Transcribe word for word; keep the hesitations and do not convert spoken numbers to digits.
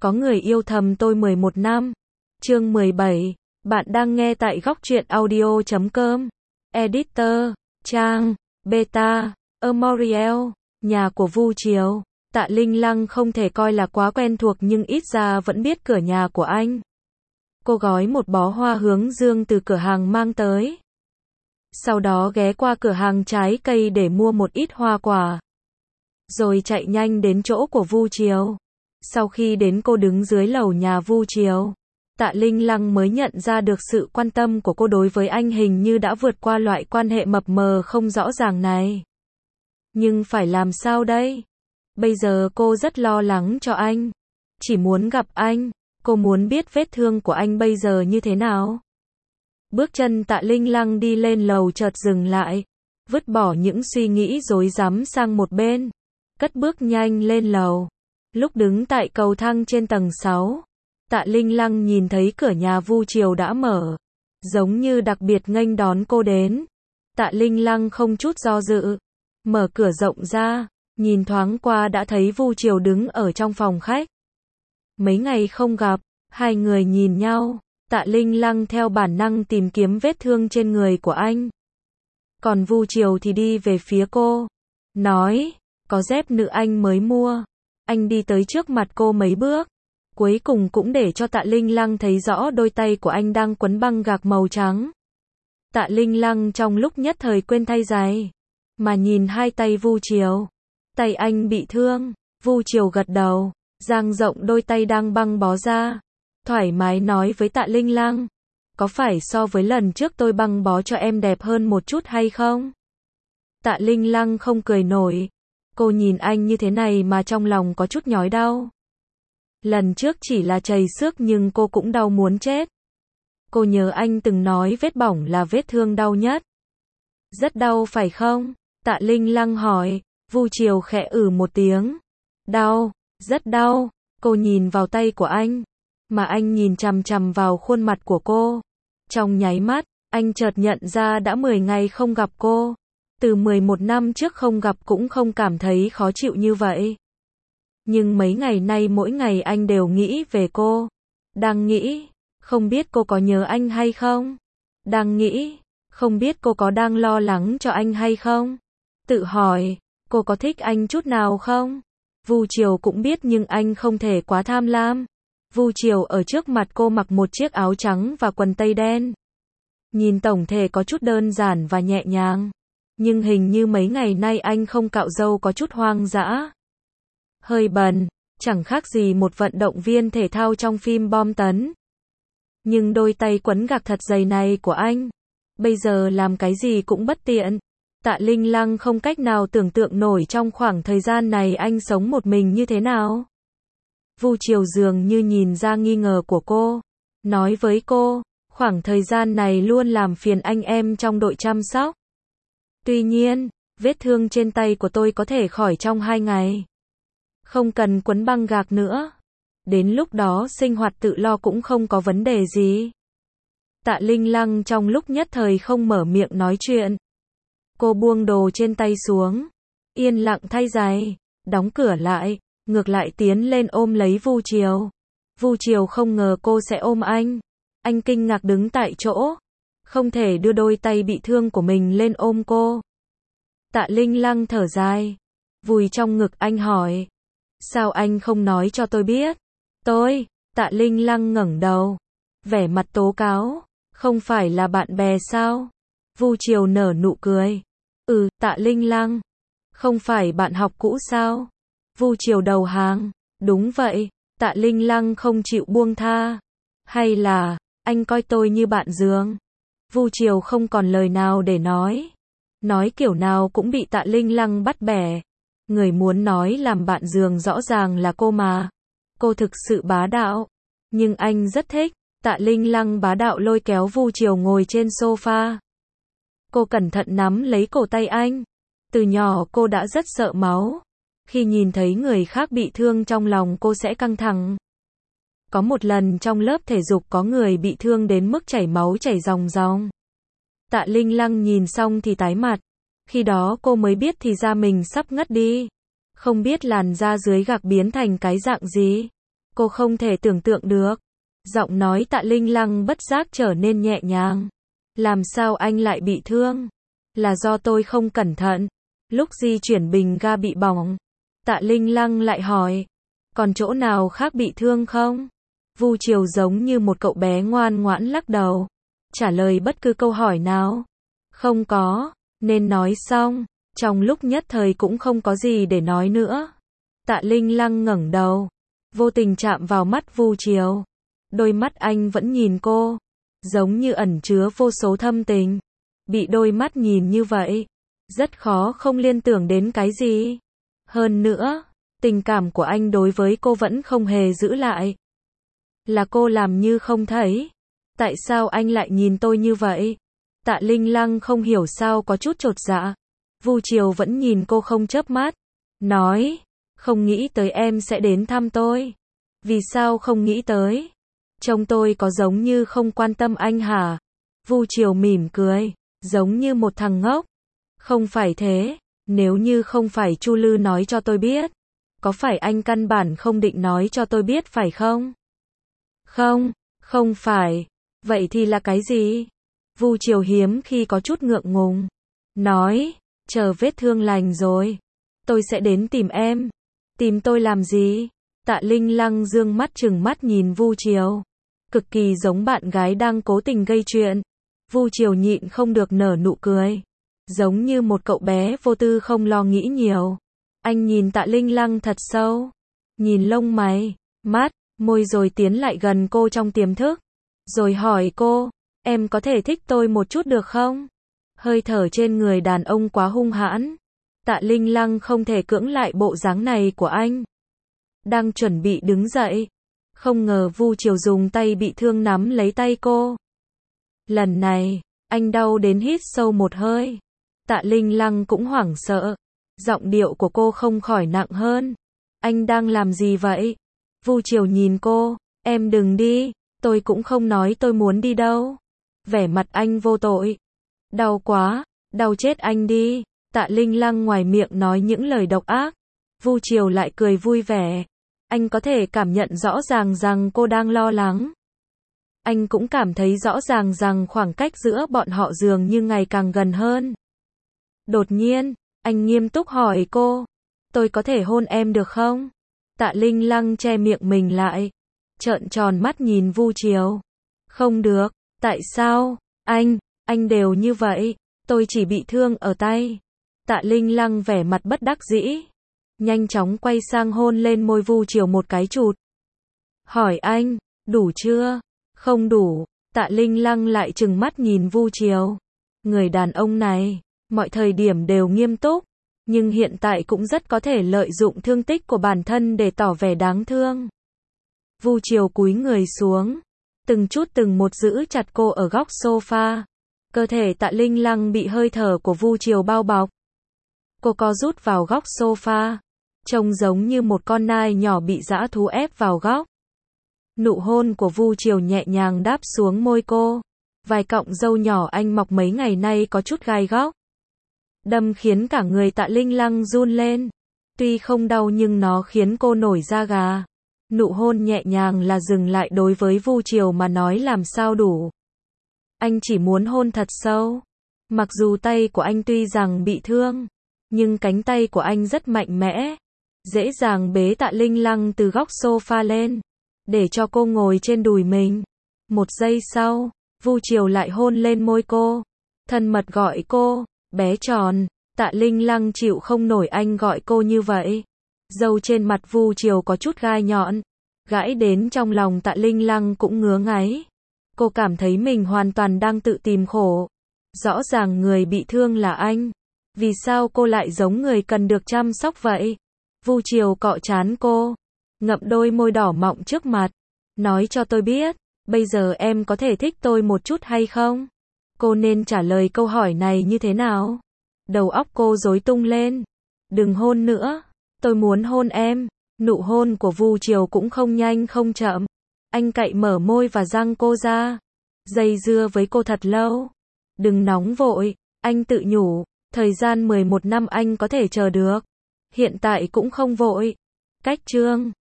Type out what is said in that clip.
Có người yêu thầm tôi mười một năm. Chương mười bảy. Bạn đang nghe tại góc truyện audio chấm com. Editor, Trang, Beta, Amoriel, nhà của Vu Triều. Tạ Linh Lăng không thể coi là quá quen thuộc nhưng ít ra vẫn biết cửa nhà của anh. Cô gói một bó hoa hướng dương từ cửa hàng mang tới. Sau đó ghé qua cửa hàng trái cây để mua một ít hoa quả. Rồi chạy nhanh đến chỗ của Vu Triều. Sau khi đến cô đứng dưới lầu nhà Vu Triều, Tạ Linh Lăng mới nhận ra được sự quan tâm của cô đối với anh hình như đã vượt qua loại quan hệ mập mờ không rõ ràng này. Nhưng phải làm sao đây? Bây giờ cô rất lo lắng cho anh. Chỉ muốn gặp anh. Cô muốn biết vết thương của anh bây giờ như thế nào. Bước chân Tạ Linh Lăng đi lên lầu chợt dừng lại. Vứt bỏ những suy nghĩ rối rắm sang một bên. Cất bước nhanh lên lầu. Lúc đứng tại cầu thang trên tầng sáu, Tạ Linh Lăng nhìn thấy cửa nhà Vu Triều đã mở. Giống như đặc biệt nghênh đón cô đến. Tạ Linh Lăng không chút do dự. Mở cửa rộng ra. Nhìn thoáng qua đã thấy Vu Triều đứng ở trong phòng khách. Mấy ngày không gặp, hai người nhìn nhau. Tạ Linh Lăng theo bản năng tìm kiếm vết thương trên người của anh. Còn Vu Triều thì đi về phía cô. Nói, có dép nữ anh mới mua. Anh đi tới trước mặt cô mấy bước. Cuối cùng cũng để cho Tạ Linh Lăng thấy rõ đôi tay của anh đang quấn băng gạc màu trắng. Tạ Linh Lăng trong lúc nhất thời quên thay giày. Mà nhìn hai tay Vu Triều. Tay anh bị thương. Vu Triều gật đầu. Dang rộng đôi tay đang băng bó ra. Thoải mái nói với Tạ Linh Lăng. Có phải so với lần trước tôi băng bó cho em đẹp hơn một chút hay không? Tạ Linh Lăng không cười nổi. Cô nhìn anh như thế này mà trong lòng có chút nhói đau. Lần trước chỉ là chảy xước nhưng cô cũng đau muốn chết. Cô nhớ anh từng nói vết bỏng là vết thương đau nhất. Rất đau phải không? Tạ Linh Lăng hỏi. Vu Triều khẽ ử một tiếng. Đau, rất đau. Cô nhìn vào tay của anh. Mà anh nhìn chằm chằm vào khuôn mặt của cô. Trong nháy mắt, anh chợt nhận ra đã mười ngày không gặp cô. Từ mười một năm trước không gặp cũng không cảm thấy khó chịu như vậy. Nhưng mấy ngày nay mỗi ngày anh đều nghĩ về cô. Đang nghĩ, không biết cô có nhớ anh hay không? Đang nghĩ, không biết cô có đang lo lắng cho anh hay không? Tự hỏi, cô có thích anh chút nào không? Vu Triều cũng biết nhưng anh không thể quá tham lam. Vu Triều ở trước mặt cô mặc một chiếc áo trắng và quần tây đen. Nhìn tổng thể có chút đơn giản và nhẹ nhàng. Nhưng hình như mấy ngày nay anh không cạo râu có chút hoang dã. Hơi bần, chẳng khác gì một vận động viên thể thao trong phim bom tấn. Nhưng đôi tay quấn gạc thật dày này của anh, bây giờ làm cái gì cũng bất tiện. Tạ Linh Lăng không cách nào tưởng tượng nổi trong khoảng thời gian này anh sống một mình như thế nào. Vu Triều dường như nhìn ra nghi ngờ của cô. Nói với cô, khoảng thời gian này luôn làm phiền anh em trong đội chăm sóc. Tuy nhiên, vết thương trên tay của tôi có thể khỏi trong hai ngày. Không cần quấn băng gạc nữa. Đến lúc đó sinh hoạt tự lo cũng không có vấn đề gì. Tạ Linh Lăng trong lúc nhất thời không mở miệng nói chuyện. Cô buông đồ trên tay xuống. Yên lặng thay giày. Đóng cửa lại. Ngược lại tiến lên ôm lấy Vu Triều. Vu Triều không ngờ cô sẽ ôm anh. Anh kinh ngạc đứng tại chỗ. Không thể đưa đôi tay bị thương của mình lên ôm cô. Tạ Linh Lăng thở dài. Vùi trong ngực anh hỏi. Sao anh không nói cho tôi biết? Tôi, Tạ Linh Lăng ngẩng đầu. Vẻ mặt tố cáo. Không phải là bạn bè sao? Vu Triều nở nụ cười. Ừ, Tạ Linh Lăng. Không phải bạn học cũ sao? Vu Triều đầu hàng. Đúng vậy. Tạ Linh Lăng không chịu buông tha. Hay là, anh coi tôi như bạn giường? Vu Triều không còn lời nào để nói. Nói kiểu nào cũng bị Tạ Linh Lăng bắt bẻ. Người muốn nói làm bạn giường rõ ràng là cô mà. Cô thực sự bá đạo. Nhưng anh rất thích. Tạ Linh Lăng bá đạo lôi kéo Vu Triều ngồi trên sofa. Cô cẩn thận nắm lấy cổ tay anh. Từ nhỏ cô đã rất sợ máu. Khi nhìn thấy người khác bị thương trong lòng cô sẽ căng thẳng. Có một lần trong lớp thể dục có người bị thương đến mức chảy máu chảy ròng ròng. Tạ Linh Lăng nhìn xong thì tái mặt. Khi đó cô mới biết thì ra mình sắp ngất đi. Không biết làn da dưới gạc biến thành cái dạng gì. Cô không thể tưởng tượng được. Giọng nói Tạ Linh Lăng bất giác trở nên nhẹ nhàng. Làm sao anh lại bị thương? Là do tôi không cẩn thận. Lúc di chuyển bình ga bị bỏng. Tạ Linh Lăng lại hỏi. Còn chỗ nào khác bị thương không? Vu Triều giống như một cậu bé ngoan ngoãn lắc đầu. Trả lời bất cứ câu hỏi nào. Không có, nên nói xong. Trong lúc nhất thời cũng không có gì để nói nữa. Tạ Linh Lăng ngẩng đầu. Vô tình chạm vào mắt Vu Triều. Đôi mắt anh vẫn nhìn cô. Giống như ẩn chứa vô số thâm tình. Bị đôi mắt nhìn như vậy. Rất khó không liên tưởng đến cái gì. Hơn nữa, tình cảm của anh đối với cô vẫn không hề giữ lại. Là cô làm như không thấy. Tại sao anh lại nhìn tôi như vậy? Tạ Linh Lăng không hiểu sao có chút chột dạ. Vu Triều vẫn nhìn cô không chớp mắt. Nói, không nghĩ tới em sẽ đến thăm tôi. Vì sao không nghĩ tới? Trông tôi có giống như không quan tâm anh hả? Vu Triều mỉm cười, giống như một thằng ngốc. Không phải thế, nếu như không phải Chu Lư nói cho tôi biết. Có phải anh căn bản không định nói cho tôi biết phải không? Không, không phải. Vậy thì là cái gì? Vu Triều hiếm khi có chút ngượng ngùng. Nói, chờ vết thương lành rồi. Tôi sẽ đến tìm em. Tìm tôi làm gì? Tạ Linh Lăng dương mắt trừng mắt nhìn Vu Triều. Cực kỳ giống bạn gái đang cố tình gây chuyện. Vu Triều nhịn không được nở nụ cười. Giống như một cậu bé vô tư không lo nghĩ nhiều. Anh nhìn Tạ Linh Lăng thật sâu. Nhìn lông mày, mắt, môi rồi tiến lại gần cô trong tiềm thức. Rồi hỏi cô, em có thể thích tôi một chút được không? Hơi thở trên người đàn ông quá hung hãn. Tạ Linh Lăng không thể cưỡng lại bộ dáng này của anh. Đang chuẩn bị đứng dậy. Không ngờ Vu Triều dùng tay bị thương nắm lấy tay cô. Lần này, anh đau đến hít sâu một hơi. Tạ Linh Lăng cũng hoảng sợ. Giọng điệu của cô không khỏi nặng hơn. Anh đang làm gì vậy? Vu Triều nhìn cô. Em đừng đi. Tôi cũng không nói tôi muốn đi đâu. Vẻ mặt anh vô tội. Đau quá. Đau chết anh đi. Tạ Linh Lăng ngoài miệng nói những lời độc ác. Vu Triều lại cười vui vẻ. Anh có thể cảm nhận rõ ràng rằng cô đang lo lắng. Anh cũng cảm thấy rõ ràng rằng khoảng cách giữa bọn họ dường như ngày càng gần hơn. Đột nhiên, anh nghiêm túc hỏi cô. Tôi có thể hôn em được không? Tạ Linh Lăng che miệng mình lại. Trợn tròn mắt nhìn Vu Triều. Không được. Tại sao? Anh, anh đều như vậy. Tôi chỉ bị thương ở tay. Tạ Linh Lăng vẻ mặt bất đắc dĩ. Nhanh chóng quay sang hôn lên môi Vu Triều một cái chụt. Hỏi anh, đủ chưa? Không đủ. Tạ Linh Lăng lại trừng mắt nhìn Vu Triều. Người đàn ông này, mọi thời điểm đều nghiêm túc, nhưng hiện tại cũng rất có thể lợi dụng thương tích của bản thân để tỏ vẻ đáng thương. Vu Triều cúi người xuống, từng chút từng một giữ chặt cô ở góc sofa. Cơ thể Tạ Linh Lăng bị hơi thở của Vu Triều bao bọc. Cô co rút vào góc sofa, trông giống như một con nai nhỏ bị dã thú ép vào góc. Nụ hôn của Vu Triều nhẹ nhàng đáp xuống môi cô. Vài cọng râu nhỏ anh mọc mấy ngày nay có chút gai góc. Đâm khiến cả người Tạ Linh Lăng run lên. Tuy không đau nhưng nó khiến cô nổi da gà. Nụ hôn nhẹ nhàng là dừng lại đối với Vu Triều mà nói làm sao đủ. Anh chỉ muốn hôn thật sâu. Mặc dù tay của anh tuy rằng bị thương, nhưng cánh tay của anh rất mạnh mẽ. Dễ dàng bế Tạ Linh Lăng từ góc sofa lên, để cho cô ngồi trên đùi mình. Một giây sau, Vu Triều lại hôn lên môi cô. Thân mật gọi cô, bé tròn. Tạ Linh Lăng chịu không nổi anh gọi cô như vậy. Râu trên mặt Vu Triều có chút gai nhọn. Gãi đến trong lòng Tạ Linh Lăng cũng ngứa ngáy. Cô cảm thấy mình hoàn toàn đang tự tìm khổ. Rõ ràng người bị thương là anh. Vì sao cô lại giống người cần được chăm sóc vậy? Vu Triều cọ trán cô, ngậm đôi môi đỏ mọng trước mặt. Nói cho tôi biết, bây giờ em có thể thích tôi một chút hay không? Cô nên trả lời câu hỏi này như thế nào? Đầu óc cô rối tung lên. Đừng hôn nữa, tôi muốn hôn em. Nụ hôn của Vu Triều cũng không nhanh không chậm. Anh cạy mở môi và răng cô ra. Dây dưa với cô thật lâu. Đừng nóng vội, anh tự nhủ. Thời gian mười một năm anh có thể chờ được. Hiện tại cũng không vội. Cách chương